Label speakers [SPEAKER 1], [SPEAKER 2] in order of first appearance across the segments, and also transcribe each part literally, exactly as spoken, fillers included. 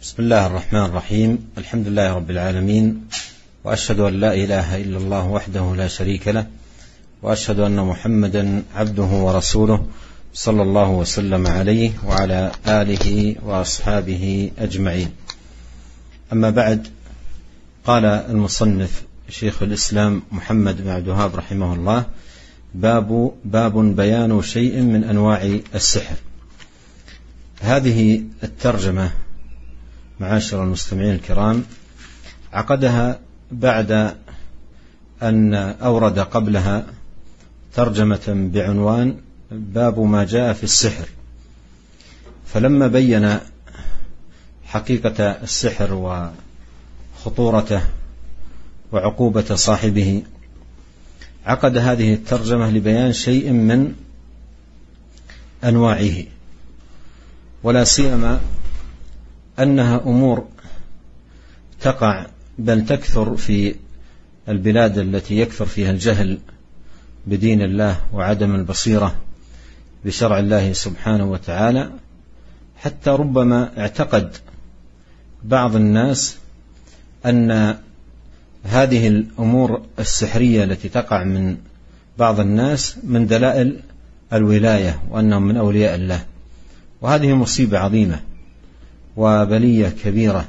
[SPEAKER 1] بسم الله الرحمن الرحيم. الحمد لله رب العالمين، وأشهد أن لا إله إلا الله وحده لا شريك له، وأشهد أن محمدا عبده ورسوله صلى الله وسلم عليه وعلى آله وأصحابه أجمعين. أما بعد، قال المصنف شيخ الإسلام محمد بن عبد الوهاب رحمه الله: باب باب بيان شيء من أنواع السحر. هذه الترجمة معاشر المستمعين الكرام عقدها بعد أن أورد قبلها ترجمة بعنوان باب ما جاء في السحر، فلما بين حقيقة السحر وخطورته وعقوبة صاحبه عقد هذه الترجمة لبيان شيء من أنواعه، ولا سيما أنها أمور تقع بل تكثر في البلاد التي يكثر فيها الجهل بدين الله وعدم البصيرة بشرع الله سبحانه وتعالى، حتى ربما اعتقد بعض الناس أن هذه الأمور السحرية التي تقع من بعض الناس من دلائل الولاية وأنهم من أولياء الله، وهذه مصيبة عظيمة وبلية كبيرة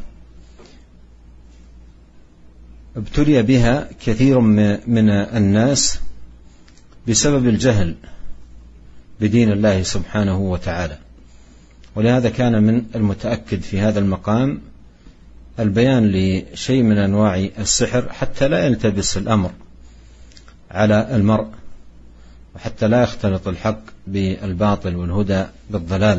[SPEAKER 1] ابتلي بها كثير من الناس بسبب الجهل بدين الله سبحانه وتعالى. ولهذا كان من المتأكد في هذا المقام البيان لشيء من أنواع السحر حتى لا يلتبس الأمر على المرء، وحتى لا يختلط الحق بالباطل والهدى بالضلال،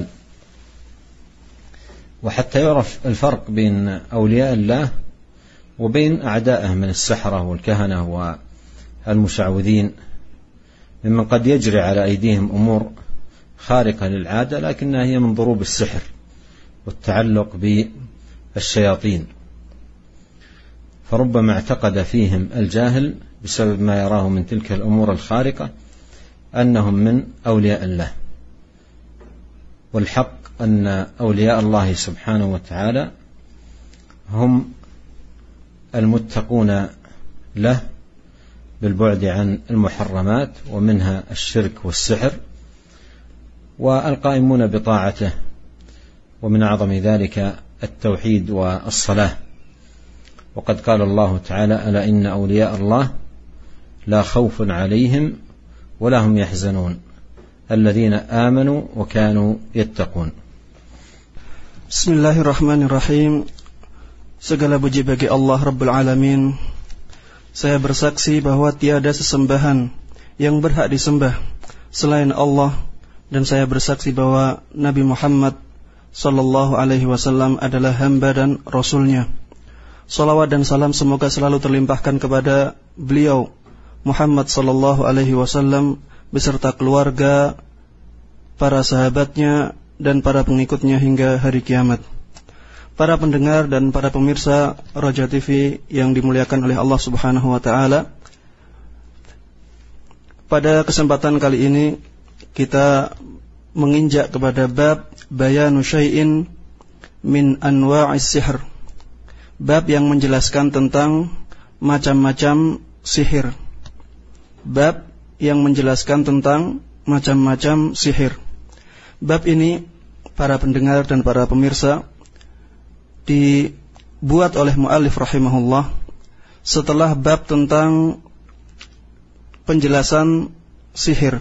[SPEAKER 1] وحتى يعرف الفرق بين أولياء الله وبين أعدائه من السحرة والكهنة والمشعوذين، ممن قد يجري على أيديهم أمور خارقة للعادة لكنها هي من ضروب السحر والتعلق بالشياطين، فربما اعتقد فيهم الجاهل بسبب ما يراه من تلك الأمور الخارقة أنهم من أولياء الله. والحق أن أولياء الله سبحانه وتعالى هم المتقون له بالبعد عن المحرمات ومنها الشرك والسحر، والقائمون بطاعته، ومن أعظم ذلك التوحيد والصلاة. وقد قال الله تعالى: ألا إن أولياء الله لا خوف عليهم ولا هم يحزنون الذين آمنوا وكانوا يتقون.
[SPEAKER 2] Bismillahirrahmanirrahim. Segala puji bagi Allah Rabbul Alamin. Saya bersaksi bahwa tiada sesembahan yang berhak disembah selain Allah, dan saya bersaksi bahwa Nabi Muhammad sallallahu alaihi wasallam adalah hamba dan rasulnya. Salawat dan salam semoga selalu terlimpahkan kepada beliau Muhammad sallallahu alaihi wasallam beserta keluarga, para sahabatnya dan para pengikutnya hingga hari kiamat. Para pendengar dan para pemirsa Raja T V yang dimuliakan oleh Allah Subhanahu wa taala, pada kesempatan kali ini kita menginjak kepada bab bayanu syai'in min anwa'is sihr, bab yang menjelaskan tentang macam-macam sihir, bab yang menjelaskan tentang macam-macam sihir. Bab ini, para pendengar dan para pemirsa, dibuat oleh muallif rahimahullah setelah bab tentang penjelasan sihir.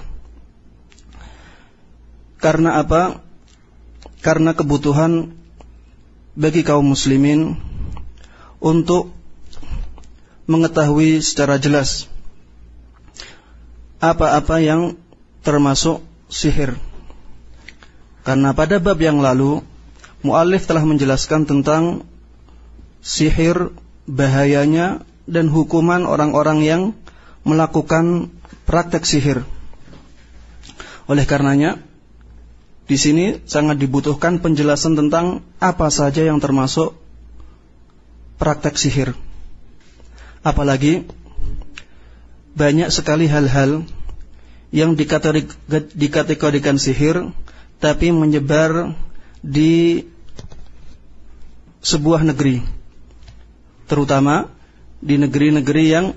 [SPEAKER 2] Karena apa? Karena kebutuhan bagi kaum muslimin untuk mengetahui secara jelas apa-apa yang termasuk sihir. Karena pada bab yang lalu muallif telah menjelaskan tentang sihir, bahayanya dan hukuman orang-orang yang melakukan praktek sihir. Oleh karenanya di sini sangat dibutuhkan penjelasan tentang apa saja yang termasuk praktek sihir. Apalagi banyak sekali hal-hal yang dikategorikan sihir tapi menyebar di sebuah negeri, terutama di negeri-negeri yang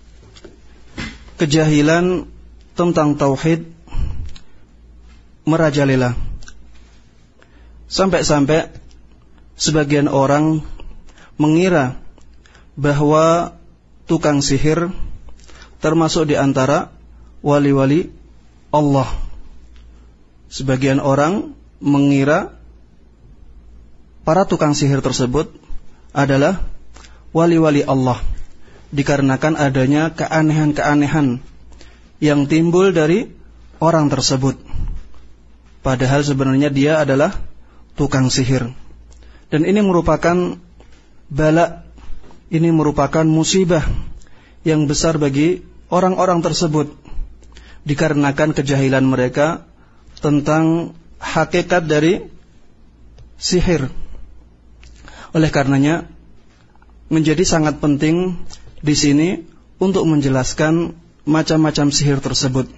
[SPEAKER 2] kejahilan tentang tauhid merajalela. Sampai-sampai sebagian orang mengira bahwa tukang sihir termasuk di antara wali-wali Allah. Sebagian orang mengira para tukang sihir tersebut adalah wali-wali Allah, dikarenakan adanya keanehan-keanehan yang timbul dari orang tersebut. Padahal sebenarnya dia adalah tukang sihir. Dan ini merupakan bala, ini merupakan musibah yang besar bagi orang-orang tersebut, dikarenakan kejahilan mereka tentang hakikat dari sihir. Oleh karenanya menjadi sangat penting di sini untuk menjelaskan macam-macam sihir tersebut,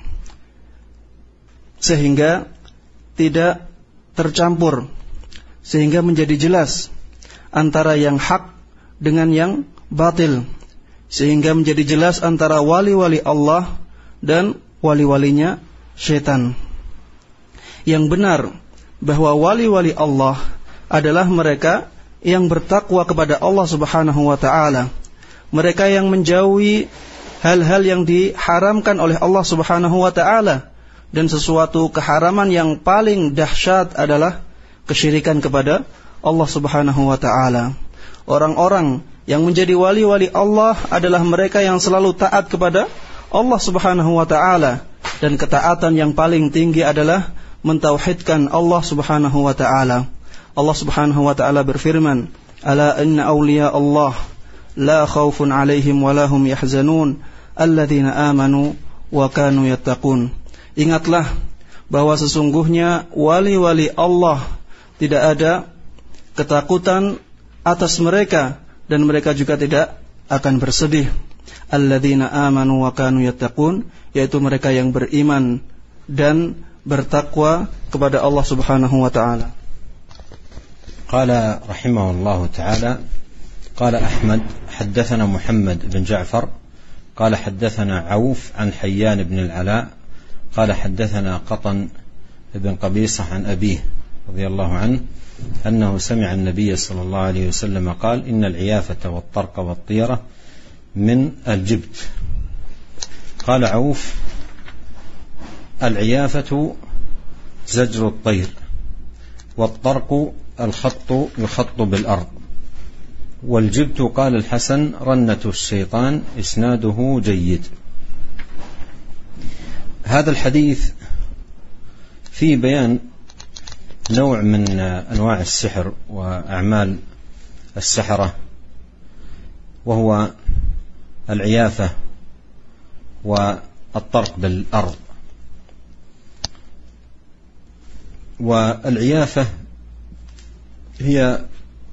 [SPEAKER 2] sehingga tidak tercampur, sehingga menjadi jelas antara yang hak dengan yang batil, sehingga menjadi jelas antara wali-wali Allah dan wali-walinya syaitan. Yang benar bahwa wali-wali Allah adalah mereka yang bertakwa kepada Allah Subhanahu wa ta'ala, mereka yang menjauhi hal-hal yang diharamkan oleh Allah Subhanahu wa ta'ala. Dan sesuatu keharaman yang paling dahsyat adalah kesyirikan kepada Allah Subhanahu wa ta'ala. Orang-orang yang menjadi wali-wali Allah adalah mereka yang selalu taat kepada Allah Subhanahu wa ta'ala, dan ketaatan yang paling tinggi adalah mentauhidkan Allah Subhanahu wa ta'ala. Allah Subhanahu wa ta'ala berfirman, "Ala inna awliya Allah la khawfun 'alaihim wa lahum yahzanun alladzina amanu wa kanu yattaqun." Ingatlah bahwa sesungguhnya wali-wali Allah tidak ada ketakutan atas mereka, dan mereka juga tidak akan bersedih. Alladzina amanu wa kanu yattaqun, yaitu mereka yang beriman dan bertakwa kepada Allah Subhanahu wa ta'ala.
[SPEAKER 1] Qala rahimahullahu ta'ala, qala Ahmad haddathana Muhammad bin Ja'far qala haddathana Auf an Hayyan ibn al-Ala قال حدثنا قطن بن قبيصة عن أبيه رضي الله عنه أنه سمع النبي صلى الله عليه وسلم قال إن العيافة والطرق والطيرة من الجبت. قال عوف: العيافة زجر الطير، والطرق الخط يخط بالأرض، والجبت قال الحسن رنة الشيطان، إسناده جيد. هذا الحديث في بيان نوع من أنواع السحر وأعمال السحرة، وهو العيافة والطرق بالأرض. والعيافة هي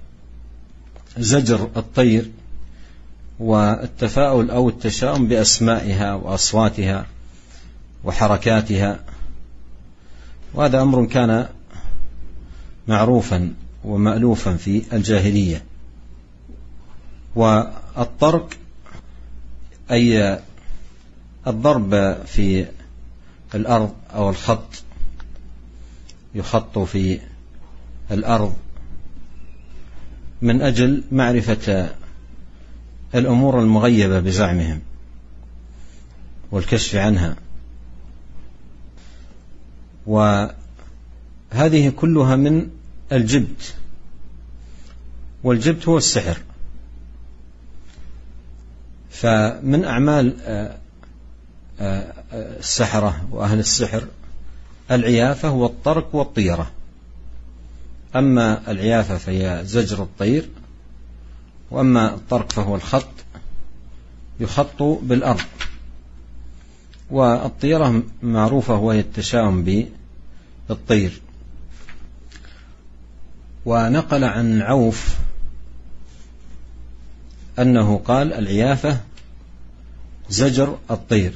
[SPEAKER 1] زجر الطير والتفاؤل أو التشاؤم بأسمائها وأصواتها وحركاتها، وهذا أمر كان معروفا ومألوفا في الجاهلية. والطرق أي الضرب في الأرض أو الخط، يخط في الأرض من أجل معرفة الأمور المغيبة بزعمهم والكشف عنها. وهذه كلها من الجبت، والجبت هو السحر. فمن أعمال السحرة وأهل السحر العيافة والطرق والطيرة. أما العيافة فهي زجر الطير، وأما الطرق فهو الخط يخط بالأرض، والطيرة معروفة وهي التشاؤم بالطير. ونقل عن عوف أنه قال: العيافة زجر الطير،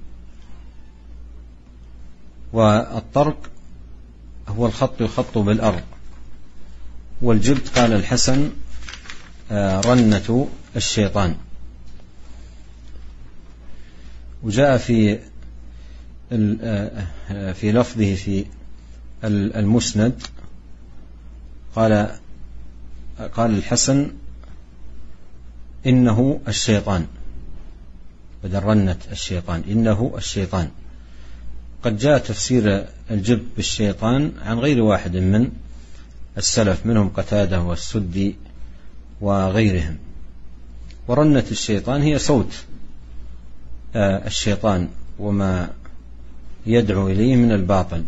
[SPEAKER 1] والطرق هو الخط يخط بالأرض، والجبت قال الحسن رنة الشيطان. وجاء في في لفظه في المسند قال قال الحسن إنه الشيطان، بدل رنة الشيطان إنه الشيطان. قد جاء تفسير الجب بالشيطان عن غير واحد من السلف، منهم قتادة والسدي وغيرهم. ورنة الشيطان هي صوت الشيطان وما يدعو إليه من الباطل.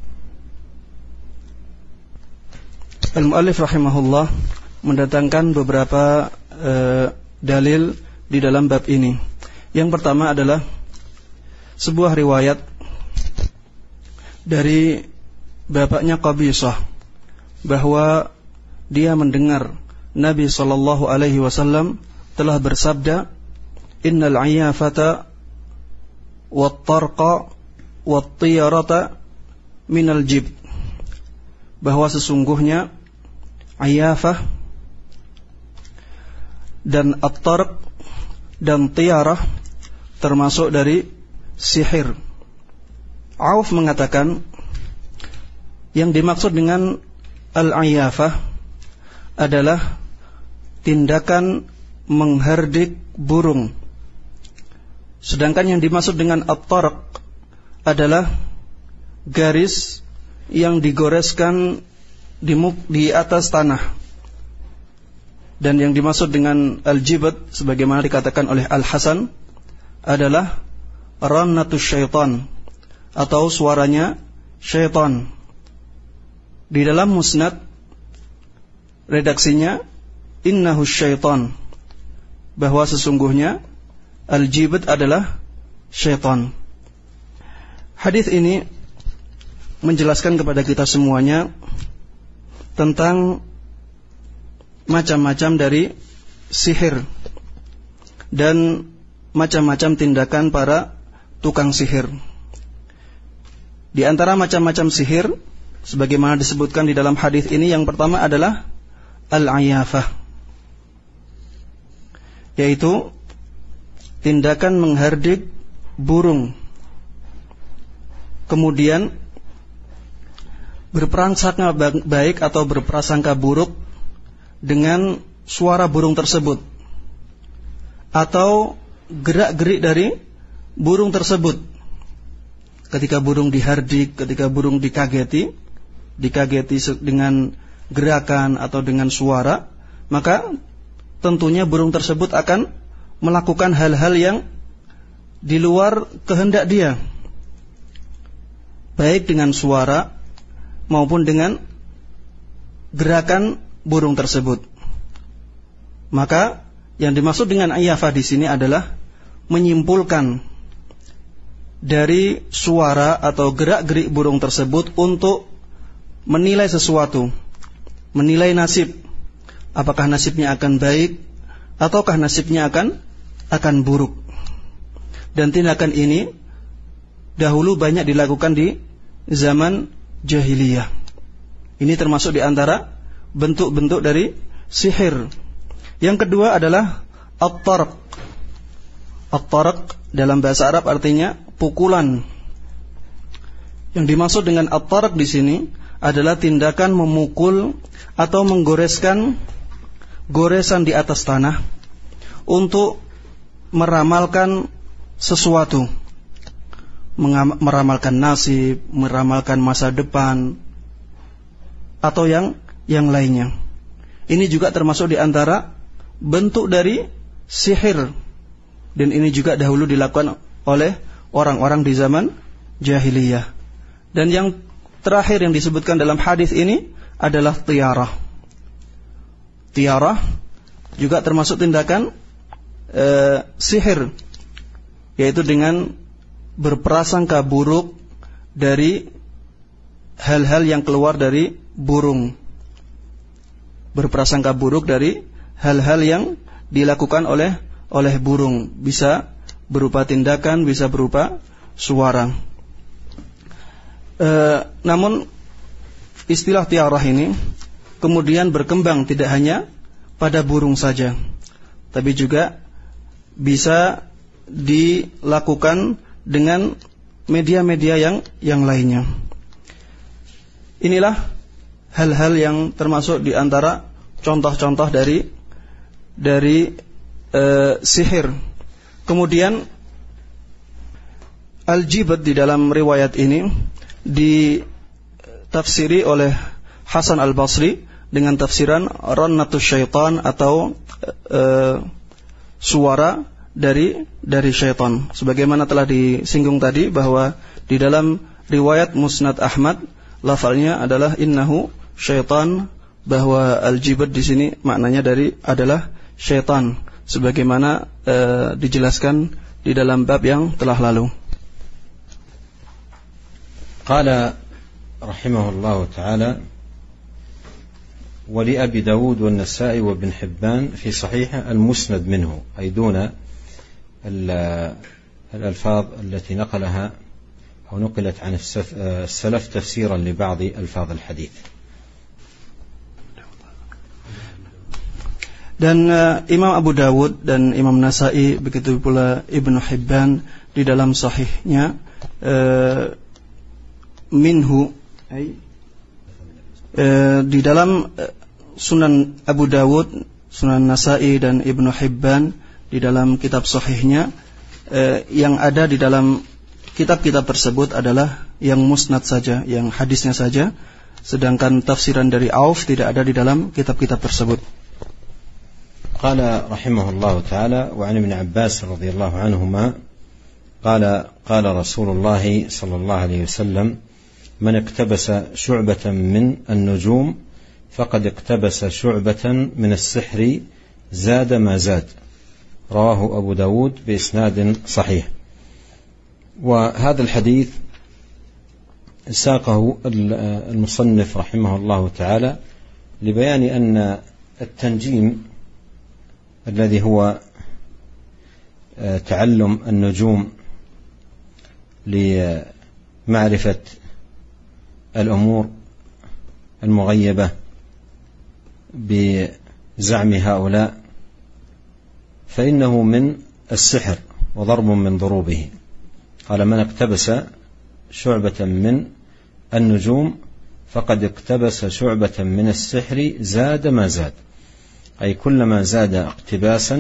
[SPEAKER 2] Al-Mu'allif rahimahullah mendatangkan beberapa uh, dalil di dalam bab ini. Yang pertama adalah sebuah riwayat dari bapaknya Qabisah bahwa dia mendengar Nabi sallallahu alaihi wasallam telah bersabda, "Innal 'iyafata wat-tarqa wat-tiyarata minal jib." Bahwa sesungguhnya ayafah dan at-tarq dan tiyarah termasuk dari sihir. Auf mengatakan yang dimaksud dengan al-ayafah adalah tindakan mengherdik burung. Sedangkan yang dimaksud dengan at-tarq adalah garis yang digoreskan di, di atas tanah. Dan yang dimaksud dengan al-jibat sebagaimana dikatakan oleh Al-Hasan adalah rannatus syaitan atau suaranya syaitan. Di dalam musnad redaksinya innahu syaitan, bahwa sesungguhnya al-jibat adalah syaitan. Hadis ini menjelaskan kepada kita semuanya tentang macam-macam dari sihir dan macam-macam tindakan para tukang sihir. Di antara macam-macam sihir sebagaimana disebutkan di dalam hadis ini, yang pertama adalah al-ayafah, yaitu tindakan menghardik burung, kemudian berprasangka baik atau berprasangka buruk dengan suara burung tersebut atau gerak-gerik dari burung tersebut. Ketika burung dihardik, ketika burung dikageti, dikageti dengan gerakan atau dengan suara, maka tentunya burung tersebut akan melakukan hal-hal yang di luar kehendak dia, baik dengan suara maupun dengan gerakan burung tersebut. Maka yang dimaksud dengan ayafah di sini adalah menyimpulkan dari suara atau gerak-gerik burung tersebut untuk menilai sesuatu, menilai nasib, apakah nasibnya akan baik ataukah nasibnya akan akan buruk. Dan tindakan ini dahulu banyak dilakukan di zaman jahiliyah. Ini termasuk di antara bentuk-bentuk dari sihir. Yang kedua adalah at-tarq. At-tarq dalam bahasa Arab artinya pukulan. Yang dimaksud dengan at-tarq di sini adalah tindakan memukul atau menggoreskan goresan di atas tanah untuk meramalkan sesuatu, meramalkan nasib, meramalkan masa depan atau yang yang lainnya. Ini juga termasuk di antara bentuk dari sihir, dan ini juga dahulu dilakukan oleh orang-orang di zaman jahiliyah. Dan yang terakhir yang disebutkan dalam hadis ini adalah tiarah. Tiarah juga termasuk tindakan e, sihir, yaitu dengan berprasangka buruk dari hal-hal yang keluar dari burung, berprasangka buruk dari hal-hal yang dilakukan oleh oleh burung, bisa berupa tindakan, bisa berupa suara. E, namun istilah tiarah ini kemudian berkembang tidak hanya pada burung saja, tapi juga bisa dilakukan dengan media-media yang yang lainnya. Inilah hal-hal yang termasuk di antara contoh-contoh dari dari e, sihir. Kemudian al-jibat di dalam riwayat ini ditafsiri oleh Hasan al-Basri dengan tafsiran rannatus syaitan atau e, suara dari dari syaitan. Sebagaimana telah disinggung tadi bahwa di dalam riwayat Musnad Ahmad lafalnya adalah innahu syaitan, bahwa al-jibat di sini maknanya dari adalah syaitan, sebagaimana e, dijelaskan di dalam bab yang telah lalu.
[SPEAKER 1] Qala rahimahullahu ta'ala ولأبي داود والنسائي وابن حبان في صحيحه المسند منه أي دون الألفاظ التي نقلها أو نقلت عن السلف تفسيرا لبعض ألفاظ الحديث.
[SPEAKER 2] Dan uh, Imam Abu Dawud dan Imam Nasai, begitu pula Ibnu Hibban di dalam sahihnya uh, minhu ay, uh, di dalam uh, Sunan Abu Dawud, Sunan Nasai dan Ibnu Hibban di dalam kitab sahihnya, uh, yang ada di dalam kitab-kitab tersebut adalah yang musnad saja, yang hadisnya saja, sedangkan tafsiran dari Auf tidak ada di dalam kitab-kitab tersebut.
[SPEAKER 1] قال رحمه الله تعالى وعن ابن عباس رضي الله عنهما قال قال رسول الله صلى الله عليه وسلم من اقتبس شعبة من النجوم فقد اقتبس شعبة من السحر زاد ما زاد، رواه أبو داود بإسناد صحيح. وهذا الحديث ساقه المصنف رحمه الله تعالى لبيان أن التنجيم الذي هو تعلم النجوم لمعرفة الأمور المغيبة بزعم هؤلاء فإنه من السحر وضرب من ضروبه. قال من اقتبس شعبة من النجوم فقد اقتبس شعبة من السحر زاد ما زاد، أي كلما زاد اقتباسا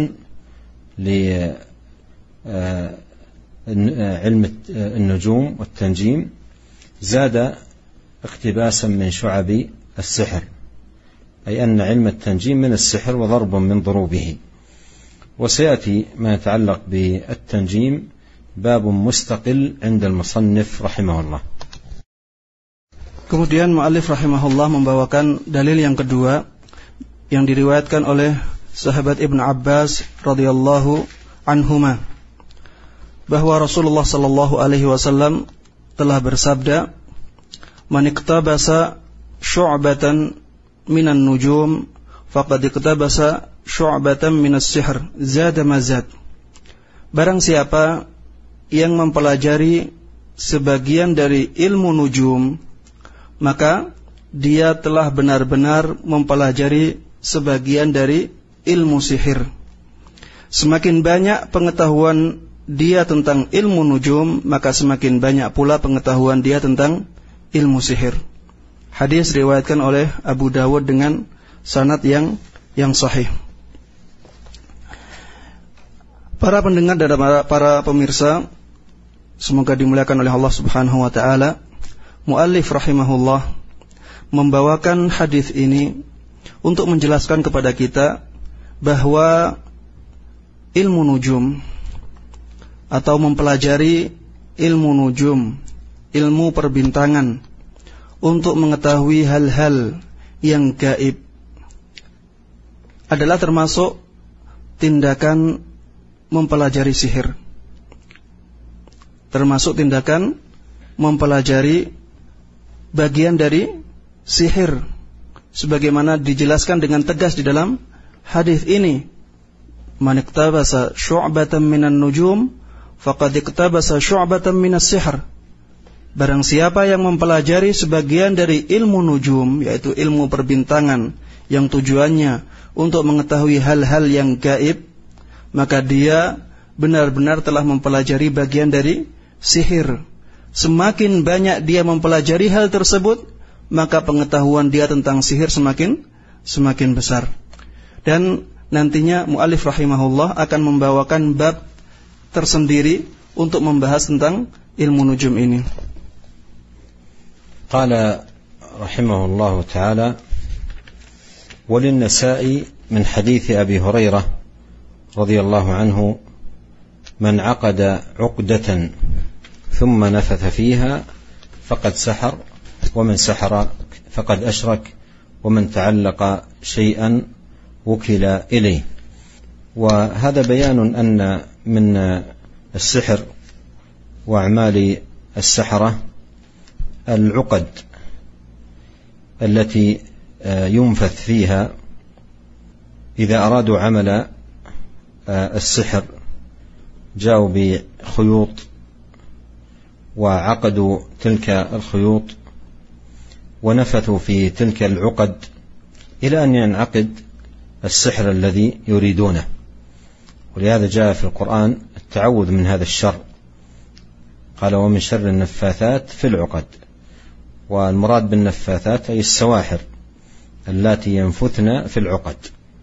[SPEAKER 1] لعلم النجوم والتنجيم زاد اقتباسا من شعب السحر، أي أن علم التنجيم من السحر وضرب من ضروبه. وسيأتي ما يتعلق بالتنجيم باب مستقل عند المصنف رحمه الله.
[SPEAKER 2] Kemudian muallif rahimahullah membawakan dalil yang kedua yang diriwayatkan oleh sahabat Ibnu Abbas radhiyallahu anhuma, bahwa Rasulullah sallallahu alaihi wasallam telah bersabda, "Man iktabasa syu'batan minan nujum faqad iktabasa syu'batan minas sihr, zada ma zad." Barang siapa yang mempelajari sebagian dari ilmu nujum, maka dia telah benar-benar mempelajari sebagian dari ilmu sihir. Semakin banyak pengetahuan dia tentang ilmu nujum, maka semakin banyak pula pengetahuan dia tentang ilmu sihir. Hadis diriwayatkan oleh Abu Dawud dengan sanad yang yang sahih. Para pendengar dan para, para pemirsa, semoga dimuliakan oleh Allah Subhanahu wa taala, muallif rahimahullah membawakan hadis ini untuk menjelaskan kepada kita bahwa ilmu nujum atau mempelajari ilmu nujum, ilmu perbintangan, untuk mengetahui hal-hal yang gaib adalah termasuk tindakan mempelajari sihir, termasuk tindakan mempelajari bagian dari sihir, sebagaimana dijelaskan dengan tegas di dalam hadis ini, man iktabasa syu'batan minan nujum faqad iktabasa syu'batan minas sihr. Barang siapa yang mempelajari sebagian dari ilmu nujum, yaitu ilmu perbintangan yang tujuannya untuk mengetahui hal-hal yang gaib, maka dia benar-benar telah mempelajari bagian dari sihir. Semakin banyak dia mempelajari hal tersebut, maka pengetahuan dia tentang sihir semakin semakin besar. Dan nantinya mu'allif rahimahullah akan membawakan bab tersendiri untuk membahas tentang ilmu nujum ini.
[SPEAKER 1] Qala rahimahullahu ta'ala وللنسائي من حديث أبي هريرة رضي الله عنه من عقد عقدة ثم نفث فيها فقد سحر ومن سحر فقد أشرك ومن تعلق شيئا وكل إليه. وهذا بيان أن من السحر وأعمال السحرة العقد التي ينفث فيها إذا أرادوا عمل السحر جاءوا بخيوط وعقدوا تلك الخيوط ونفثوا في تلك العقد إلى أن ينعقد السحر الذي يريدونه. ولهذا جاء في القرآن التعوذ من هذا الشر، قال ومن شر النفاثات في العقد. والمراد بالنفاثات أي السواحر اللاتي ينفثن في العقد.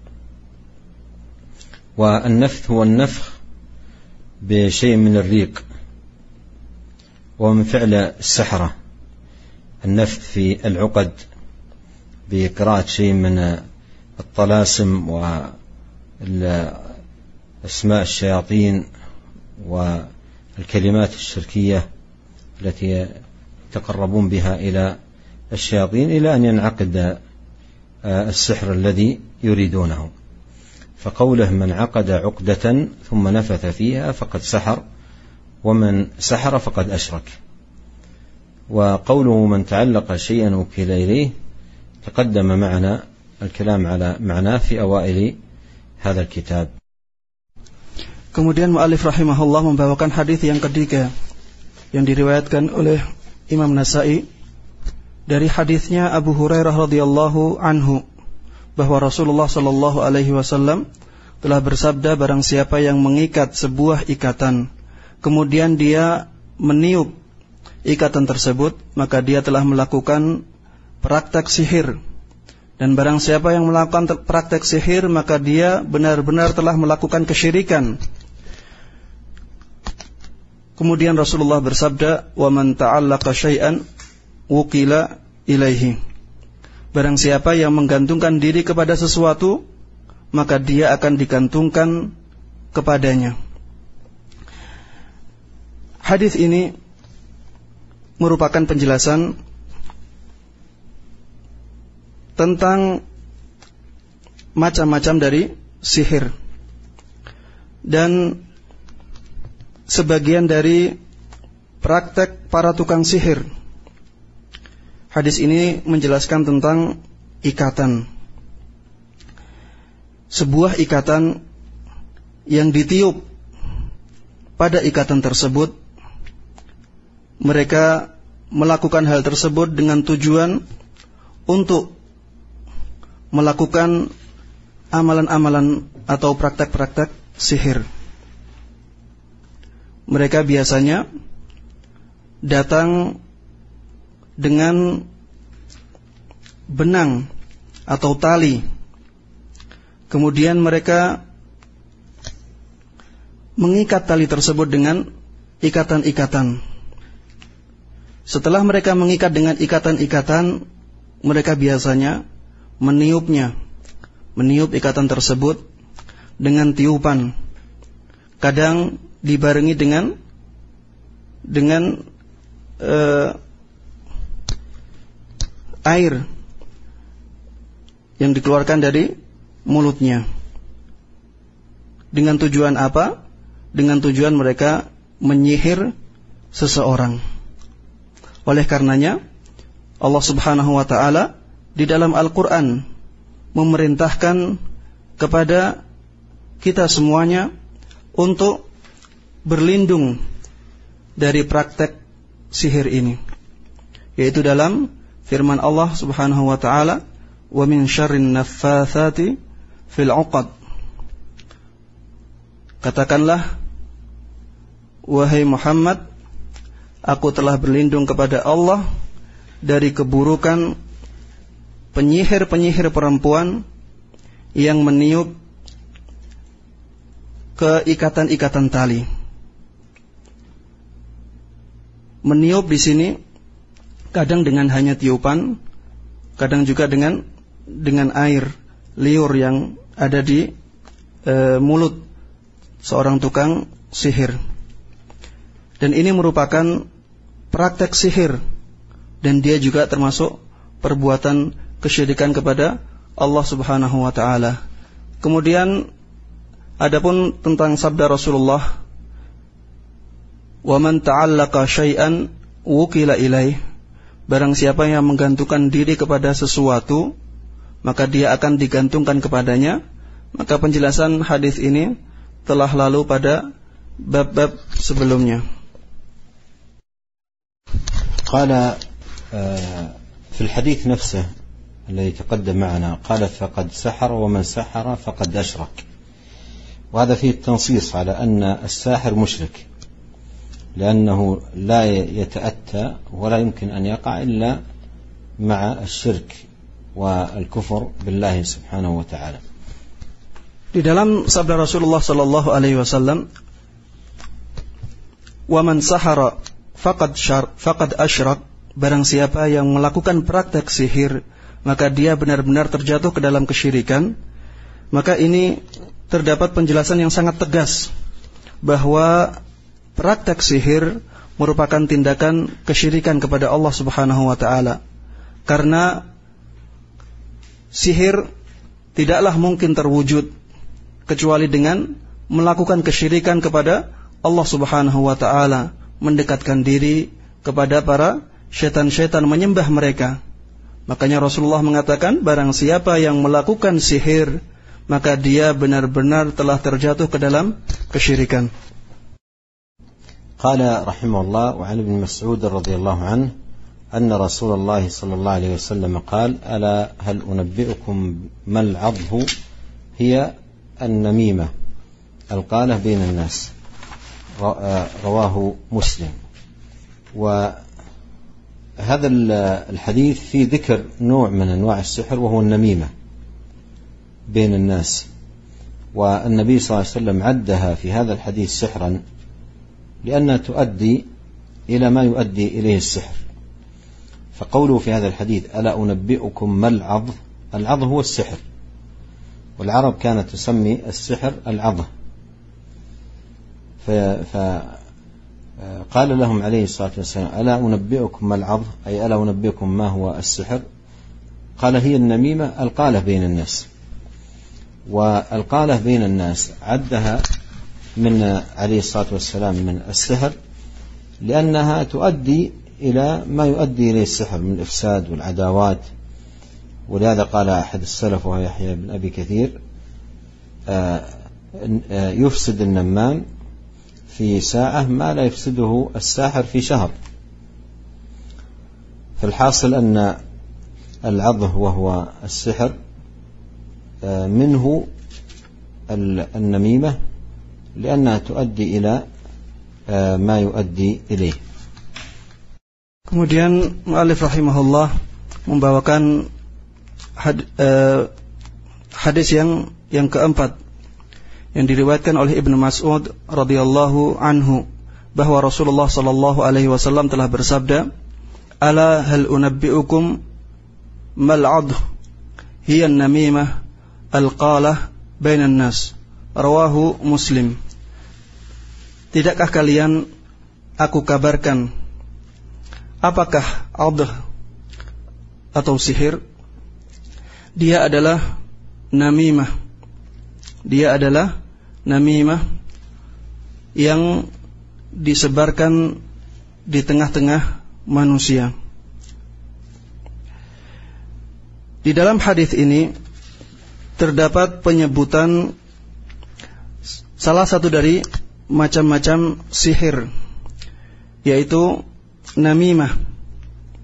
[SPEAKER 1] والنفث هو النفخ بشيء من الريق، ومن فعل السحرة النفث في العقد بقراءة شيء من الطلاسم وأسماء الشياطين والكلمات الشركية التي يتقربون بها إلى الشياطين إلى أن ينعقد السحر الذي يريدونه. فقوله من عقد عقدة ثم نفث فيها فقد سحر ومن سحر فقد أشرك. وقوله من تعلق شيئا وكل إليه تقدم معنا الكلام على معناه في أوائل هذا الكتاب.
[SPEAKER 2] Kemudian mu'allif rahimahullah membawakan hadis yang ketiga yang diriwayatkan oleh Imam Nasa'i dari hadisnya Abu Hurairah radhiyallahu anhu bahwa Rasulullah sallallahu alaihi wasallam telah bersabda, barang siapa yang mengikat sebuah ikatan kemudian dia meniup ikatan tersebut, maka dia telah melakukan praktek sihir. Dan barang siapa yang melakukan praktek sihir, maka dia benar-benar telah melakukan kesyirikan. Kemudian Rasulullah bersabda, wa man ta'allaqa syai'an wukila ilaihi. Barang siapa yang menggantungkan diri kepada sesuatu, maka dia akan digantungkan kepadanya. Hadis ini merupakan penjelasan tentang macam-macam dari sihir dan sebagian dari praktek para tukang sihir. Hadis ini menjelaskan tentang ikatan. Sebuah ikatan yang ditiup, pada ikatan tersebut mereka melakukan hal tersebut dengan tujuan untuk melakukan amalan-amalan atau praktek-praktek sihir. Mereka biasanya datang dengan benang atau tali. Kemudian mereka mengikat tali tersebut dengan ikatan-ikatan. Setelah mereka mengikat dengan ikatan-ikatan, mereka biasanya meniupnya, meniup ikatan tersebut dengan tiupan. Kadang dibarengi dengan dengan uh, air yang dikeluarkan dari mulutnya. Dengan tujuan apa? Dengan tujuan mereka menyihir seseorang. Oleh karenanya Allah Subhanahu wa ta'ala di dalam Al-Quran memerintahkan kepada kita semuanya untuk berlindung dari praktek sihir ini, yaitu dalam firman Allah Subhanahu wa ta'ala, wa min syarrin naffatsati fil 'uqad. Katakanlah, wahai Muhammad, aku telah berlindung kepada Allah dari keburukan penyihir-penyihir perempuan yang meniup ke ikatan-ikatan tali. Meniup di sini kadang dengan hanya tiupan, kadang juga dengan dengan air liur yang ada di e, mulut seorang tukang sihir. Dan ini merupakan praktek sihir, dan dia juga termasuk perbuatan kesyirikan kepada Allah Subhanahu wa taala. Kemudian adapun tentang sabda Rasulullah, "Wa man ta'allaqa syai'an wukila ilaih." Barang siapa yang menggantungkan diri kepada sesuatu, maka dia akan digantungkan kepadanya. Maka penjelasan hadis ini telah lalu pada bab-bab sebelumnya.
[SPEAKER 1] قال في الحديث نفسه الذي تقدم معنا قال فقد سحر ومن سحر فقد أشرك، وهذا فيه التنصيص على أن الساحر مشرك لأنه لا يتأتى ولا يمكن أن يقع إلا مع الشرك والكفر بالله سبحانه وتعالى.
[SPEAKER 2] Di dalam sabda Rasulullah sallallahu alaihi wasallam, "Wa man sahara faqad syar faqad asyrak." Barang siapa yang melakukan praktek sihir, maka dia benar-benar terjatuh ke dalam kesyirikan. Maka ini terdapat penjelasan yang sangat tegas bahwa praktek sihir merupakan tindakan kesyirikan kepada Allah Subhanahu wa taala. Karena sihir tidaklah mungkin terwujud kecuali dengan melakukan kesyirikan kepada Allah Subhanahu wa taala, mendekatkan diri kepada para syaitan-syaitan, menyembah mereka. Makanya Rasulullah mengatakan, barang siapa yang melakukan sihir, maka dia benar-benar telah terjatuh ke dalam kesyirikan.
[SPEAKER 1] Qala rahimahullah wa 'an ibn Mas'ud radhiyallahu anhu anna Rasulullah sallallahu alaihi wasallam qala ala hal unabbi'ukum mal 'adhu hiya an-namimah al-qalah bain an-nas, rawahu Muslim. Wa هذا الحديث في ذكر نوع من أنواع السحر وهو النميمة بين الناس، والنبي صلى الله عليه وسلم عدها في هذا الحديث سحرا لأنها تؤدي إلى ما يؤدي إليه السحر. فقوله في هذا الحديث ألا أنبئكم ما العض، العض هو السحر، والعرب كانت تسمي السحر العض. ف قال لهم عليه الصلاة والسلام ألا أنبئكم ما العض، أي ألا أنبئكم ما هو السحر؟ قال هي النميمة القالة بين الناس. والقالة بين الناس عدها من عليه الصلاة والسلام من السحر لأنها تؤدي إلى ما يؤدي إليه السحر من الإفساد والعداوات. ولهذا قال أحد السلف وهو يحيى بن أبي كثير يفسد النمام في ساعة ما لا يفسده الساحر في شهر. فالحاصل أن العضه وهو السحر منه النميمة لأنها تؤدي إلى ما يؤدي إليه.
[SPEAKER 2] Kemudian mu'allif rahimahullah membawakan had, uh, hadis yang yang keempat yang diriwayatkan oleh Ibnu Mas'ud radhiyallahu anhu bahwa Rasulullah sallallahu alaihi wasallam telah bersabda, "Ala hal unabbi'ukum mal 'adh hiya an-namimah al-qalah bainan nas." Rawahu Muslim. Tidakkah kalian aku kabarkan apakah 'adh atau sihir? Dia adalah namimah. Dia adalah namimah yang disebarkan di tengah-tengah manusia. Di dalam hadis ini terdapat penyebutan salah satu dari macam-macam sihir, yaitu namimah,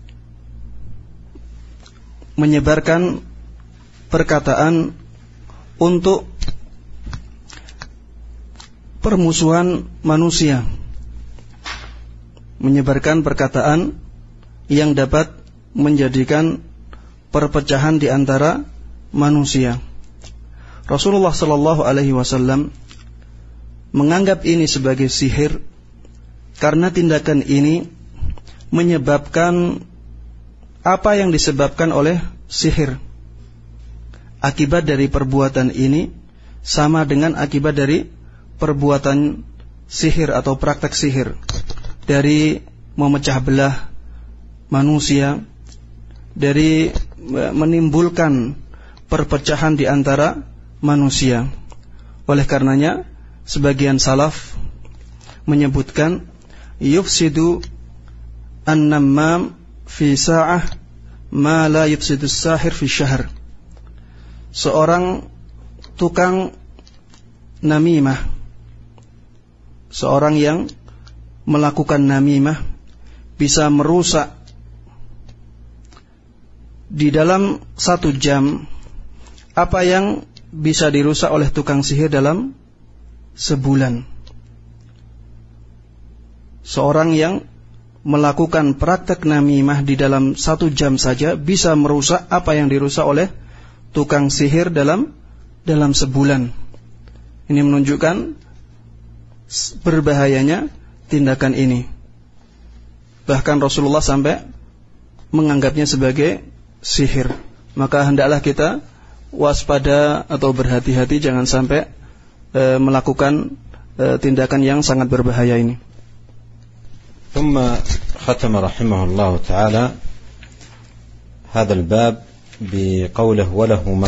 [SPEAKER 2] menyebarkan perkataan untuk permusuhan manusia, menyebarkan perkataan yang dapat menjadikan perpecahan di antara manusia. Rasulullah sallallahu alaihi wasallam menganggap ini sebagai sihir karena tindakan ini menyebabkan apa yang disebabkan oleh sihir. Akibat dari perbuatan ini sama dengan akibat dari perbuatan sihir atau praktek sihir, dari memecah belah manusia, dari menimbulkan perpecahan di antara manusia. Oleh karenanya sebagian salaf menyebutkan yufsidu an-nammam fi sa'ah ma la yufsidu as-sahir fi syahr. Seorang tukang namimah, seorang yang melakukan namimah bisa merusak di dalam satu jam apa yang bisa dirusak oleh tukang sihir dalam sebulan. Seorang yang melakukan praktek namimah di dalam satu jam saja bisa merusak apa yang dirusak oleh tukang sihir dalam dalam sebulan. Ini menunjukkan berbahayanya tindakan ini. Bahkan Rasulullah sampai menganggapnya sebagai sihir. Maka hendaklah kita waspada atau berhati-hati jangan sampai e, melakukan e, tindakan yang sangat berbahaya ini.
[SPEAKER 1] ثم ختم رحمه الله تعالى هذا الباب بقوله ولهما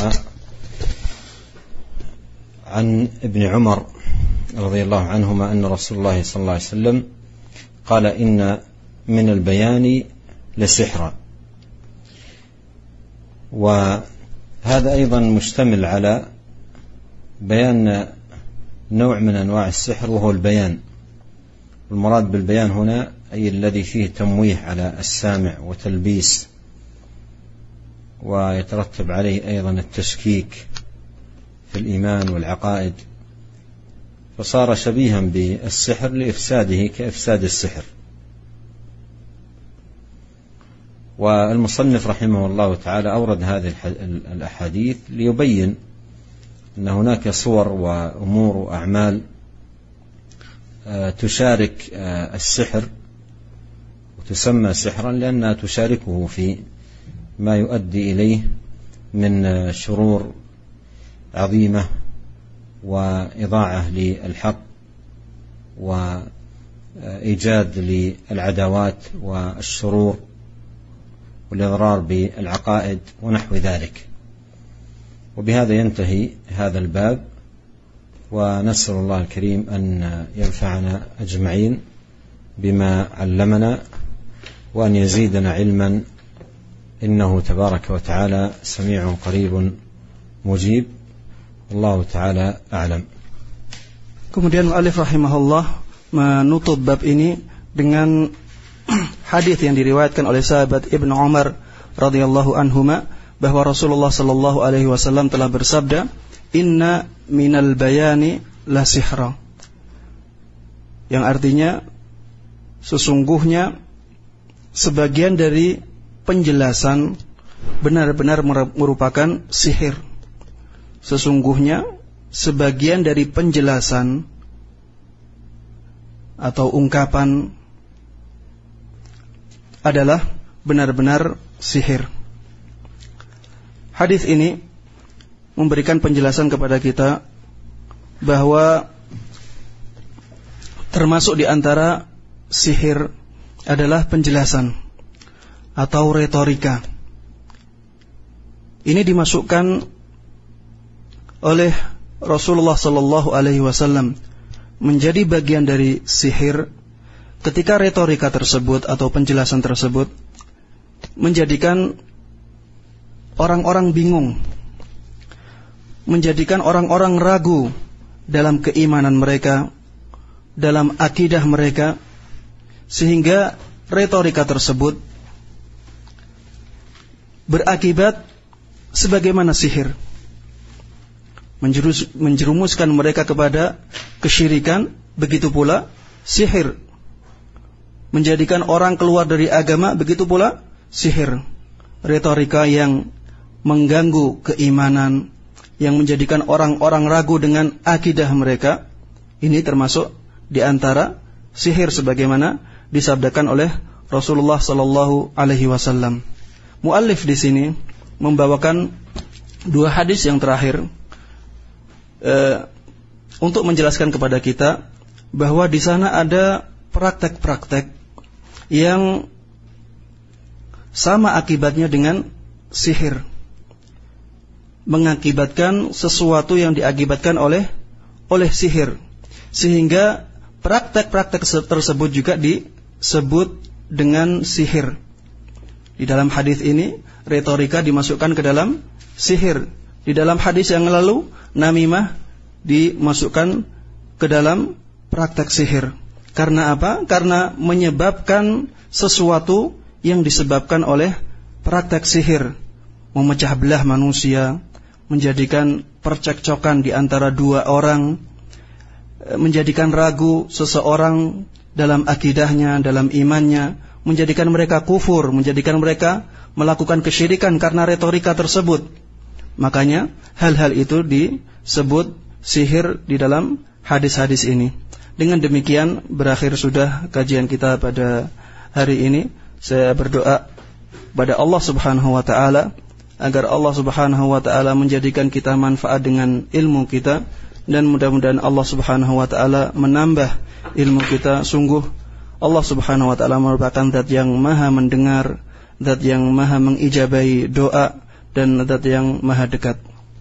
[SPEAKER 1] عن ابن عمر رضي الله عنهما أن رسول الله صلى الله عليه وسلم قال إن من البيان لسحرا. وهذا أيضا مشتمل على بيان نوع من أنواع السحر وهو البيان. المراد بالبيان هنا أي الذي فيه تمويه على السامع وتلبيس، ويترتب عليه أيضا التشكيك في الإيمان والعقائد، فصار شبيها بالسحر لإفساده كإفساد السحر. والمصنف رحمه الله تعالى أورد هذه الأحاديث ليبين أن هناك صور وأمور وأعمال تشارك السحر وتسمى سحرا لأنها تشاركه في ما يؤدي إليه من شرور عظيمة وإضاعة للحق وإيجاد للعداوات والشرور والإضرار بالعقائد ونحو ذلك. وبهذا ينتهي هذا الباب، ونسأل الله الكريم أن ينفعنا أجمعين بما علمنا وأن يزيدنا علما إنه تبارك وتعالى سميع قريب مجيب. الله تعالى أعلم.
[SPEAKER 2] Kemudian mu'allif rahimahullah menutup bab ini dengan hadis yang diriwayatkan oleh sahabat Ibnu Umar radhiyallahu anhuma bahwa Rasulullah sallallahu alaihi wasallam telah bersabda, "Inna minal bayani la sihra." Yang artinya sesungguhnya sebagian dari penjelasan benar-benar merupakan sihir. Sesungguhnya sebagian dari penjelasan atau ungkapan adalah benar-benar sihir. Hadis ini memberikan penjelasan kepada kita bahwa termasuk di antara sihir adalah penjelasan atau retorika. Ini dimasukkan oleh Rasulullah sallallahu alaihi wasallam menjadi bagian dari sihir ketika retorika tersebut atau penjelasan tersebut menjadikan orang-orang bingung, menjadikan orang-orang ragu dalam keimanan mereka, dalam akidah mereka, sehingga retorika tersebut berakibat sebagaimana sihir, menjerus, menjerumuskan mereka kepada kesyirikan. Begitu pula sihir, menjadikan orang keluar dari agama. Begitu pula sihir, retorika yang mengganggu keimanan, yang menjadikan orang-orang ragu dengan akidah mereka. Ini termasuk di antara sihir sebagaimana disabdakan oleh Rasulullah sallallahu alaihi wasallam. Muallif di sini membawakan dua hadis yang terakhir uh, untuk menjelaskan kepada kita bahwa di sana ada praktek-praktek yang sama akibatnya dengan sihir, mengakibatkan sesuatu yang diakibatkan oleh oleh sihir, sehingga praktek-praktek tersebut juga disebut dengan sihir. Di dalam hadis ini retorika dimasukkan ke dalam sihir. Di dalam hadis yang lalu namimah dimasukkan ke dalam praktek sihir. Karena apa? Karena menyebabkan sesuatu yang disebabkan oleh praktek sihir, memecah belah manusia, menjadikan percekcokan di antara dua orang, menjadikan ragu seseorang dalam akidahnya, dalam imannya, menjadikan mereka kufur, menjadikan mereka melakukan kesyirikan karena retorika tersebut. Makanya hal-hal itu disebut sihir di dalam hadis-hadis ini. Dengan demikian berakhir sudah kajian kita pada hari ini. Saya berdoa pada Allah Subhanahu wa taala agar Allah Subhanahu wa taala menjadikan kita manfaat dengan ilmu kita, dan mudah-mudahan Allah Subhanahu wa taala menambah ilmu kita. Sungguh Allah Subhanahu wa taala merupakan zat yang maha mendengar, zat yang maha mengijabahi doa, dan zat yang maha dekat.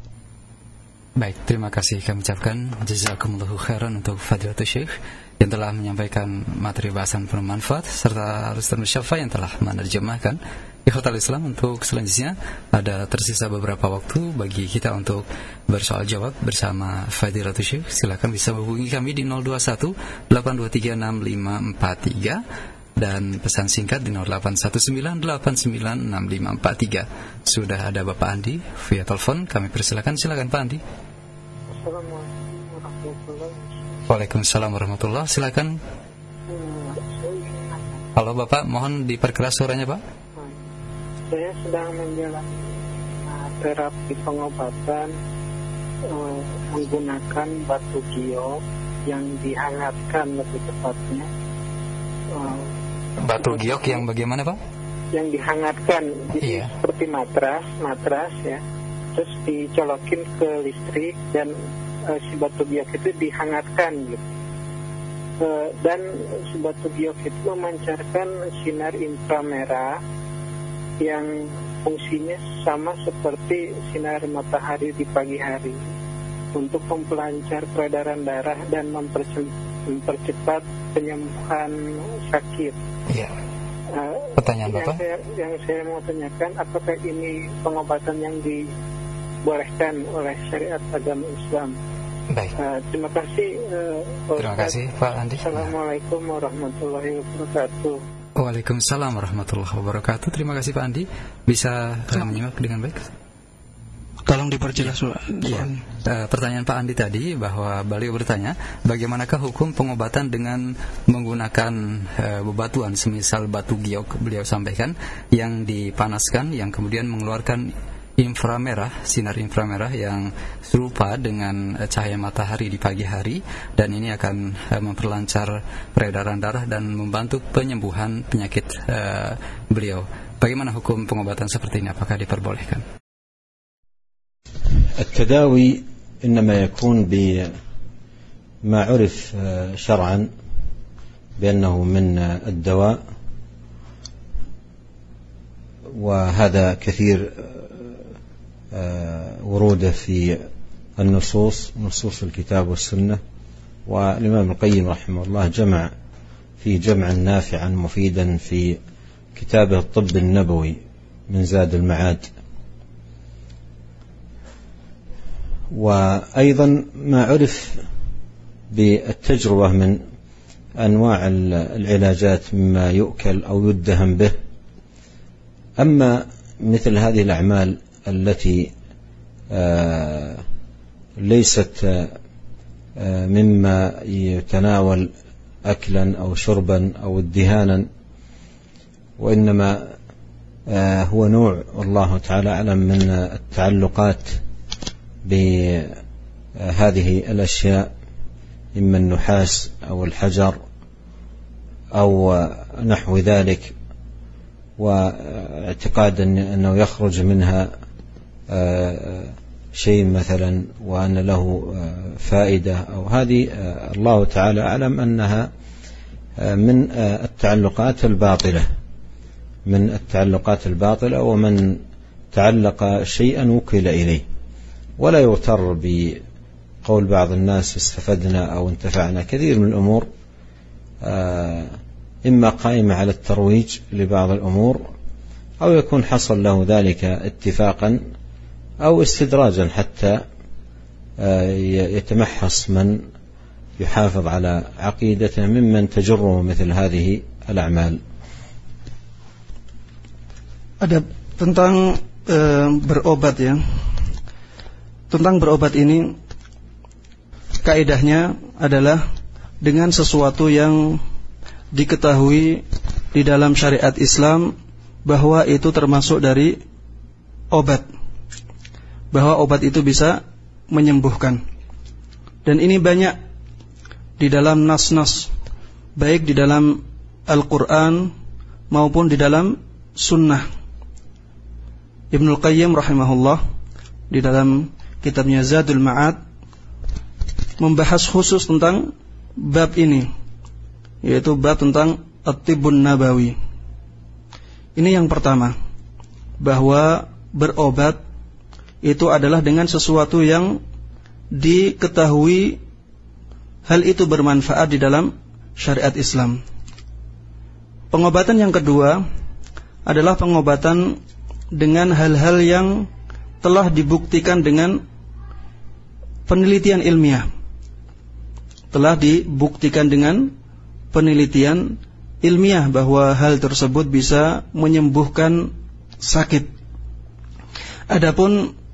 [SPEAKER 3] Baik, terima kasih kami ucapkan jazakumullahu khairan untuk Fadilatul Syekh yang telah menyampaikan materi bahasan bermanfaat, serta Ustaz Musyafa yang telah menerjemahkan. Ikhwatal Islam, untuk selanjutnya ada tersisa beberapa waktu bagi kita untuk bersoal jawab bersama Fadilatul Syekh. Silakan bisa menghubungi kami di nol dua satu delapan dua tiga enam lima empat tiga dan pesan singkat di nol delapan satu sembilan delapan sembilan enam lima empat tiga. Sudah ada Bapak Andi via telepon, kami persilakan. Silakan Pak Andi.
[SPEAKER 4] Assalamualaikum warahmatullahi wabarakatuh.
[SPEAKER 3] Waalaikumsalam warahmatullahi. Silakan. Halo Bapak, mohon diperkeras suaranya Pak.
[SPEAKER 4] Saya sedang menjalani uh, terapi pengobatan uh, menggunakan batu giok yang dihangatkan, lebih tepatnya. Uh,
[SPEAKER 3] batu giok yang bagaimana Pak?
[SPEAKER 4] Yang dihangatkan, jadi
[SPEAKER 3] iya.
[SPEAKER 4] Seperti matras, matras ya. Terus dicolokin ke listrik dan uh, si batu giok itu dihangatkan gitu. Uh, dan si batu giok itu memancarkan sinar inframerah yang fungsinya sama seperti sinar matahari di pagi hari untuk mempelancar peredaran darah dan mempercepat penyembuhan sakit.
[SPEAKER 3] Iya.
[SPEAKER 4] Uh,
[SPEAKER 3] Pertanyaan
[SPEAKER 4] yang
[SPEAKER 3] Bapak?
[SPEAKER 4] Saya, yang saya mau tanyakan, apakah ini pengobatan yang dibolehkan oleh syariat agama Islam?
[SPEAKER 3] Baik.
[SPEAKER 4] Uh, terima kasih. Uh,
[SPEAKER 3] terima kasih Pak Andi.
[SPEAKER 4] Assalamualaikum warahmatullahi wabarakatuh.
[SPEAKER 3] Waalaikumsalam warahmatullahi wabarakatuh. Terima kasih Pak Andi. Bisa uh, menyimak dengan baik?
[SPEAKER 2] Tolong diperjelas Pak.
[SPEAKER 3] Ya. Uh, pertanyaan Pak Andi tadi, bahwa beliau bertanya, bagaimanakah hukum pengobatan dengan menggunakan uh, bebatuan, semisal batu giok beliau sampaikan, yang dipanaskan, yang kemudian mengeluarkan inframerah, sinar inframerah yang serupa dengan cahaya matahari di pagi hari, dan ini akan uh, memperlancar peredaran darah dan membantu penyembuhan penyakit uh, beliau. Bagaimana hukum pengobatan seperti ini? Apakah diperbolehkan?
[SPEAKER 1] التداوي إنما يكون بما عرف شرعا بأنه من الدواء، وهذا كثير وروده في النصوص نصوص الكتاب والسنة. والإمام القيم رحمه الله جمع في جمعا نافعا مفيدا في كتابه الطب النبوي من زاد المعاد. وأيضا ما عرف بالتجربة من أنواع العلاجات مما يؤكل أو يدهن به. أما مثل هذه الأعمال التي ليست مما يتناول أكلا أو شربا أو ادهانا، وإنما هو نوع والله تعالى أعلم من التعلقات بهذه الأشياء، إما النحاس أو الحجر أو نحو ذلك، واعتقاد أنه يخرج منها شيء مثلا وأن له فائدة، أو هذه الله تعالى أعلم أنها من التعلقات الباطلة من التعلقات الباطلة ومن تعلق شيئا وكل إليه. ولا يغتر بقول بعض الناس استفدنا أو انتفعنا. كثير من الأمور إما قائمة على الترويج لبعض الأمور، أو يكون حصل له ذلك اتفاقا أو استدراجا حتى يتمحص من يحافظ على عقيدته ممن تجره مثل هذه الأعمال.
[SPEAKER 2] Ada tentang e, berobat ya. Tentang berobat ini kaidahnya adalah dengan sesuatu yang diketahui di dalam syariat Islam bahwa itu termasuk dari obat, bahwa obat itu bisa menyembuhkan. Dan ini banyak di dalam nas-nas, baik di dalam Al-Quran maupun di dalam Sunnah. Ibnul Qayyim rahimahullah di dalam kitabnya Zadul Ma'ad membahas khusus tentang bab ini, yaitu bab tentang At-Tibbun Nabawi. Ini yang pertama, bahwa berobat itu adalah dengan sesuatu yang diketahui hal itu bermanfaat di dalam syariat Islam. Pengobatan yang kedua adalah pengobatan dengan hal-hal yang telah dibuktikan dengan penelitian ilmiah. Telah dibuktikan dengan penelitian ilmiah bahwa hal tersebut bisa menyembuhkan sakit. Adapun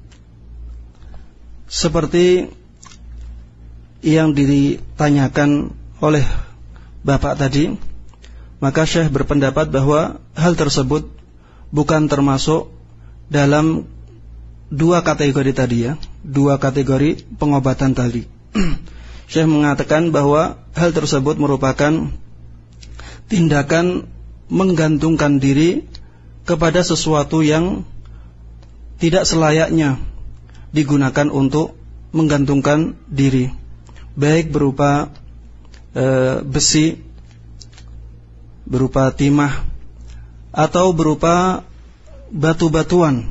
[SPEAKER 2] seperti yang ditanyakan oleh Bapak tadi, maka Syekh berpendapat bahwa hal tersebut bukan termasuk dalam dua kategori tadi ya, dua kategori pengobatan tadi. Syekh mengatakan bahwa hal tersebut merupakan tindakan menggantungkan diri kepada sesuatu yang tidak selayaknya digunakan untuk menggantungkan diri, baik berupa e, besi, berupa timah, atau berupa batu-batuan.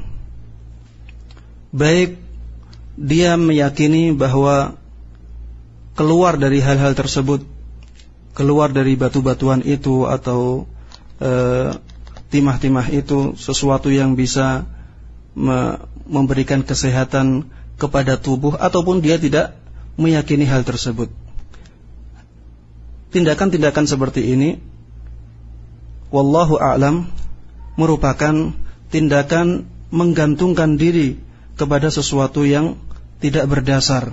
[SPEAKER 2] Baik dia meyakini bahwa keluar dari hal-hal tersebut, keluar dari batu-batuan itu atau e, timah-timah itu sesuatu yang bisa me- memberikan kesehatan kepada tubuh, ataupun dia tidak meyakini hal tersebut. Tindakan-tindakan seperti ini wallahu a'lam merupakan tindakan menggantungkan diri kepada sesuatu yang tidak berdasar.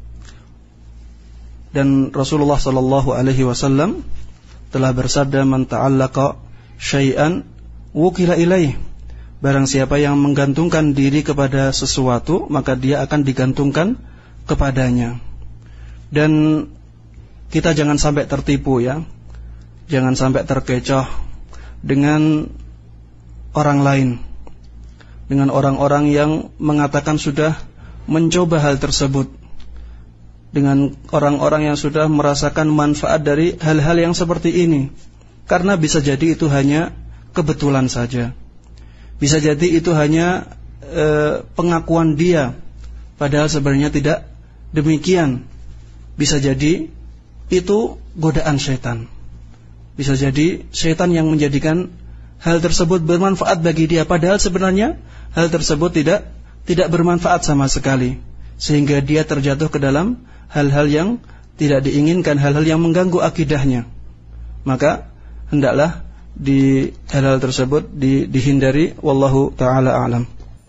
[SPEAKER 2] Dan Rasulullah sallallahu alaihi wasallam telah bersabda, "Man ta'allaqa syai'an wukila ilaih." Barang siapa yang menggantungkan diri kepada sesuatu, maka dia akan digantungkan kepadanya. Dan kita jangan sampai tertipu ya. Jangan sampai terkecoh dengan orang lain, dengan orang-orang yang mengatakan sudah mencoba hal tersebut, dengan orang-orang yang sudah merasakan manfaat dari hal-hal yang seperti ini. Karena bisa jadi itu hanya kebetulan saja, bisa jadi itu hanya e, pengakuan dia, padahal sebenarnya tidak demikian. Bisa jadi itu godaan syaitan, bisa jadi syaitan yang menjadikan hal tersebut bermanfaat bagi dia, padahal sebenarnya hal tersebut tidak tidak bermanfaat sama sekali, sehingga dia terjatuh ke dalam hal-hal yang tidak diinginkan, hal-hal yang mengganggu akidahnya. Maka hendaklah di hal-hal tersebut di, dihindari. Wallahu ta'ala a'lam.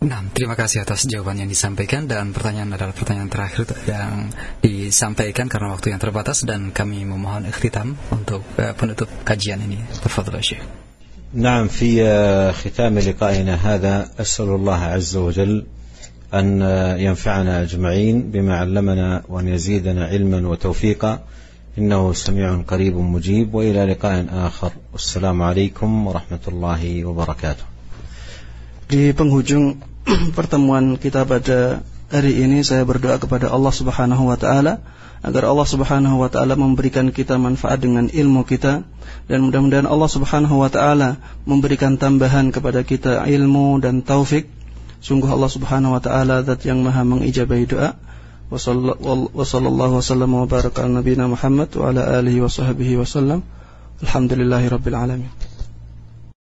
[SPEAKER 3] Nah, terima kasih atas jawaban yang disampaikan, dan pertanyaan adalah pertanyaan terakhir yang disampaikan karena waktu yang terbatas, dan kami memohon ikhtitam untuk uh, penutup kajian ini. Tafadhal Syekh.
[SPEAKER 1] نعم في ختام لقائنا هذا أسأل الله عز وجل أن ينفعنا أجمعين بما علمنا وأن يزيدنا علما وتوفيقا إنه سميع قريب مجيب وإلى لقاء آخر والسلام عليكم ورحمة الله وبركاته.
[SPEAKER 2] Di penghujung pertemuan kita pada hari ini, saya berdoa kepada Allah Subhanahu wa taala agar Allah Subhanahu wa taala memberikan kita manfaat dengan ilmu kita, dan mudah-mudahan Allah Subhanahu wa taala memberikan tambahan kepada kita ilmu dan taufik. Sungguh Allah Subhanahu wa taala zat yang maha mengijabahi doa. Wa sallallahu wasallam wa baraka ala nabiyina Muhammad wa ala alihi wa sahbihi wasallam. Alhamdulillahirabbil alamin.